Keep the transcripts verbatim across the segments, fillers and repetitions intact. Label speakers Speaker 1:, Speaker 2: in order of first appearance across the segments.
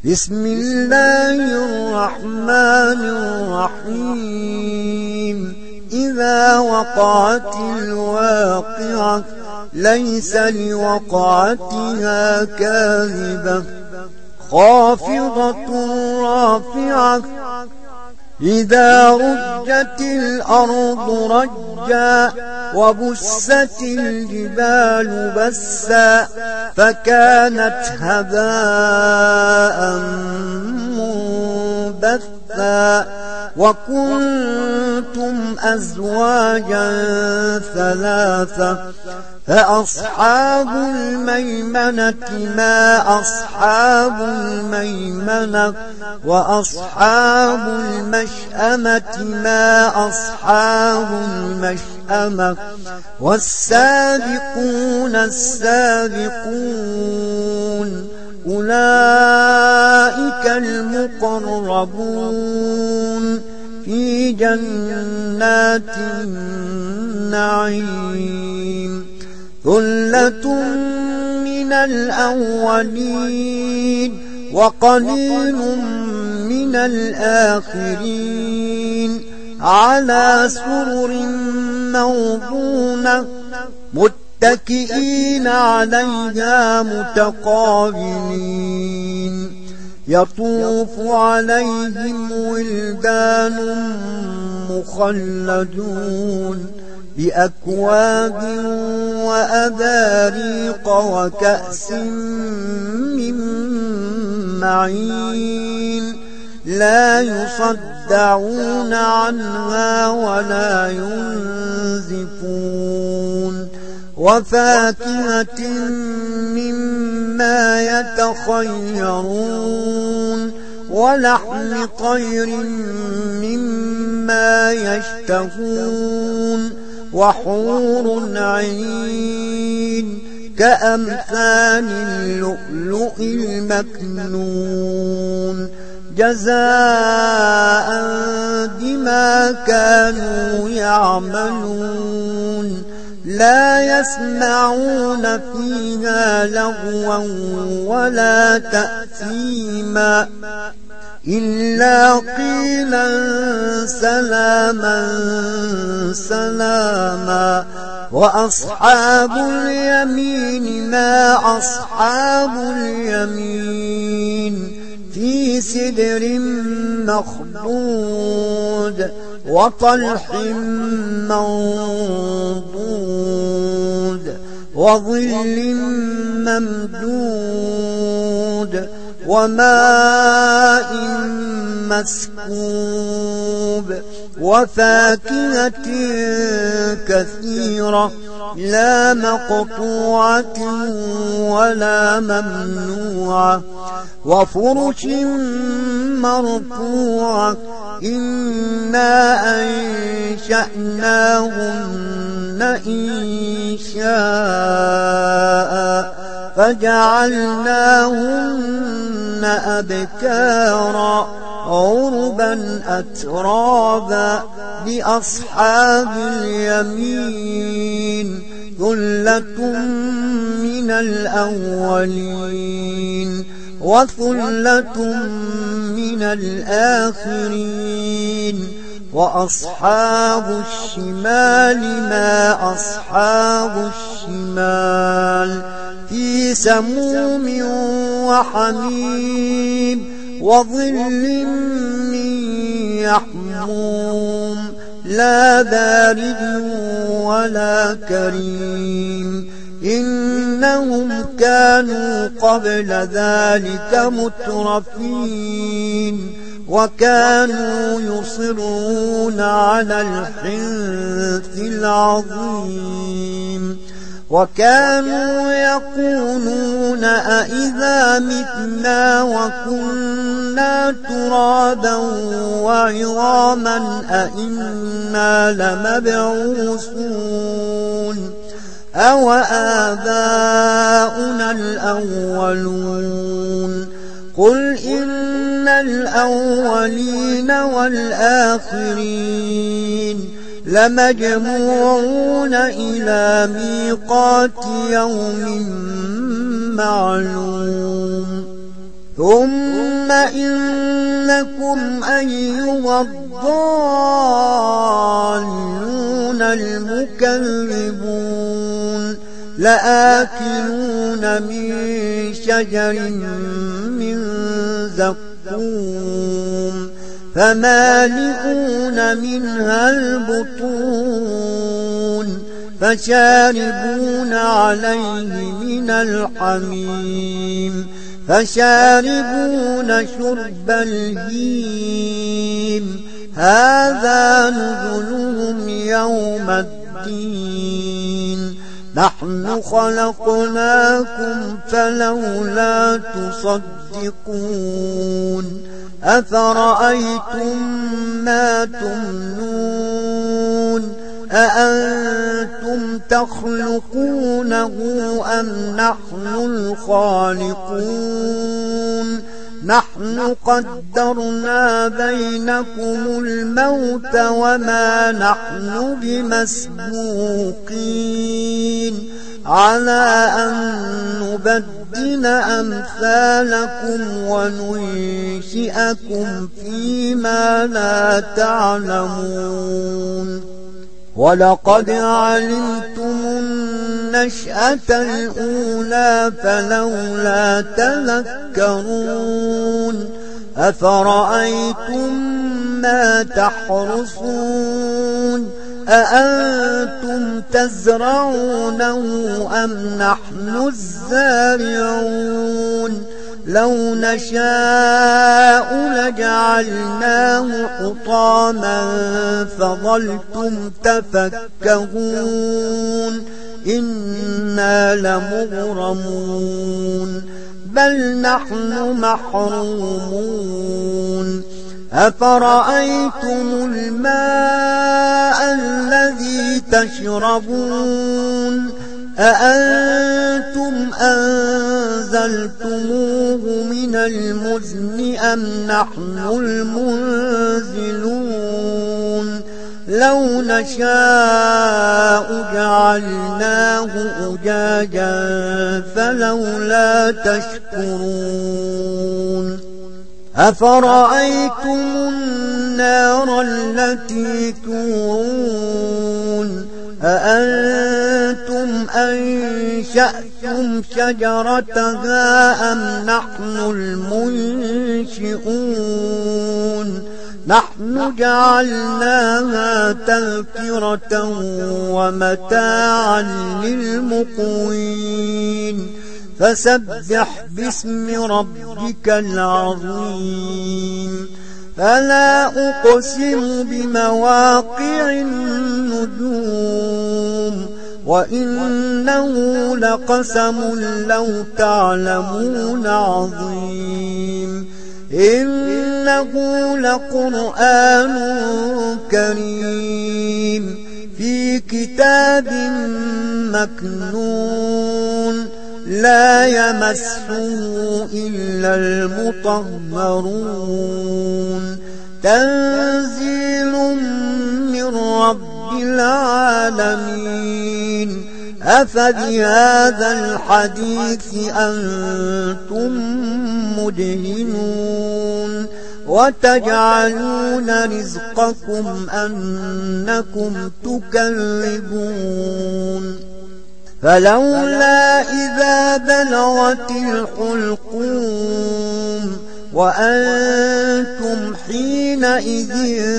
Speaker 1: بسم الله الرحمن الرحيم إذا وقعت الواقعة ليس لوقعتها كاذبة خافضة رافعة إذا رجت الأرض رجا وبست الجبال بسا فكانت هباء منبثا وكنتم أزواجا ثلاثة فأصحاب الميمنة ما أصحاب الميمنة وأصحاب المشأمة ما أصحاب المشأمة والسابقون السابقون أولئك المقربون في جنات النعيم ثلة من الأولين وقليل من الآخرين على سرر موضونة متكئين عليها متقابلين يطوف عليهم ولدان مخلدون بأكواب وأباريق وكأس من معين لا يصدعون عنها ولا ينزفون وفاكهة مما يتخيرون ولحم طير مما يشتهون وحور عين كأمثال اللؤلؤ المكنون جزاء بما كانوا يعملون لا يسمعون فيها لغوا ولا تأثيما إلا قيلا سلاما سلاما وأصحاب اليمين ما أصحاب اليمين في سدر مخضود وطلح منضود وظل ممدود وماء مسكوب وفاكهة كثيرة لا مقطوعة ولا ممنوعة وفرش مرفوعة إنا أنشأناهن إنشاء فجعلناهن أبكارا عربا أترابا لأصحاب اليمين ثلة من الأولين وثلة من الآخرين وأصحاب الشمال ما أصحاب الشمال في سموم وحميم وظل من يحموم لا بارد ولا كريم إنهم كانوا قبل ذلك مترفين وكانوا يصرون على الحنث العظيم وكانوا يقولون أئذا متنا وكنا ترابا وعظاما أئنا لمبعوثون أو آباؤنا الأولون قل إن الأولين والآخرين لمجموعون إلى ميقات يوم معلوم ثم إنكم أيها الضالون المكذبون لآكلون من شجر من زقوم فمالئون منها البطون فشاربون عليه من الحميم فشاربون شرب الهيم هذا نزلهم يوم الدين نحن خلقناكم فلولا تصدقون أفرأيتم ما تمنون أأنتم تخلقونه أم نحن الخالقون نحن قدرنا بينكم الموت وما نحن بمسبوقين على أن نبدل أمثالكم وننشئكم فيما لا تعلمون ولقد علمتم النشأة الأولى فلولا تذكرون أفرأيتم ما تحرثون أأنتم تزرعونه أم نحن الزارعون لو نشاء لجعلناه حطاما فظلتم تفكهون إنا لمغرمون بل نحن محرومون أفرأيتم الماء الذي تشربون أأنتم أنزلتموه من المزن أم نحن المنزلون لو نشاء جعلناه أجاجا فلولا تشكرون أفرأيتم النار التي تورون أأنتم أنشأتم شجرتها أم نحن المنشئون نحن جعلناها تذكرة ومتاعا للمقوين فسبح باسم ربك العظيم فلا أقسم بمواقع النجوم وإنه لقسم لو تعلمون عظيم إنه لقرآن كريم في كتاب مكنون لا يمسه إلا المطهرون تنزيل من رب العالمين أفبهذا الحديث أنتم مدهنون وتجعلون رزقكم أنكم تكذبون فلولا إذا بلغت الحلقوم وأنتم حينئذ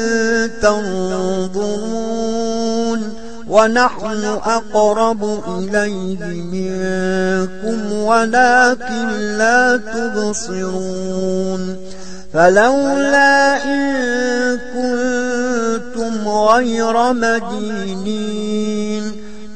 Speaker 1: تنظرون ونحن أقرب إليه منكم ولكن لا تبصرون فلولا إن كنتم غير مدينين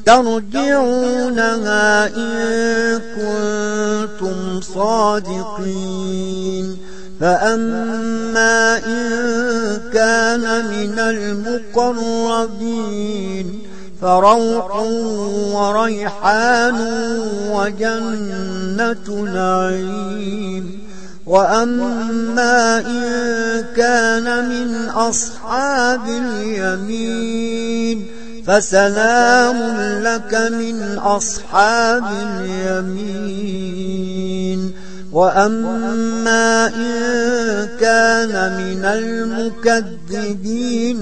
Speaker 1: ترجعونها إن كنتم صادقين فأما إن كان من المقربين فروح وريحان وجنة نعيم وأما إن كان من أصحاب اليمين فسلام لك من أصحاب اليمين وأما إن كان من المكذبين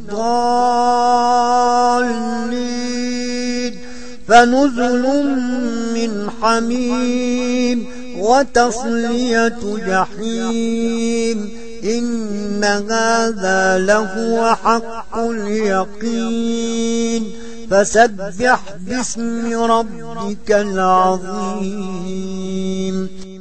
Speaker 1: الضالين فنزل من حميم وتصلية جحيم إن هذا لهو حق اليقين فسبح باسم ربك العظيم.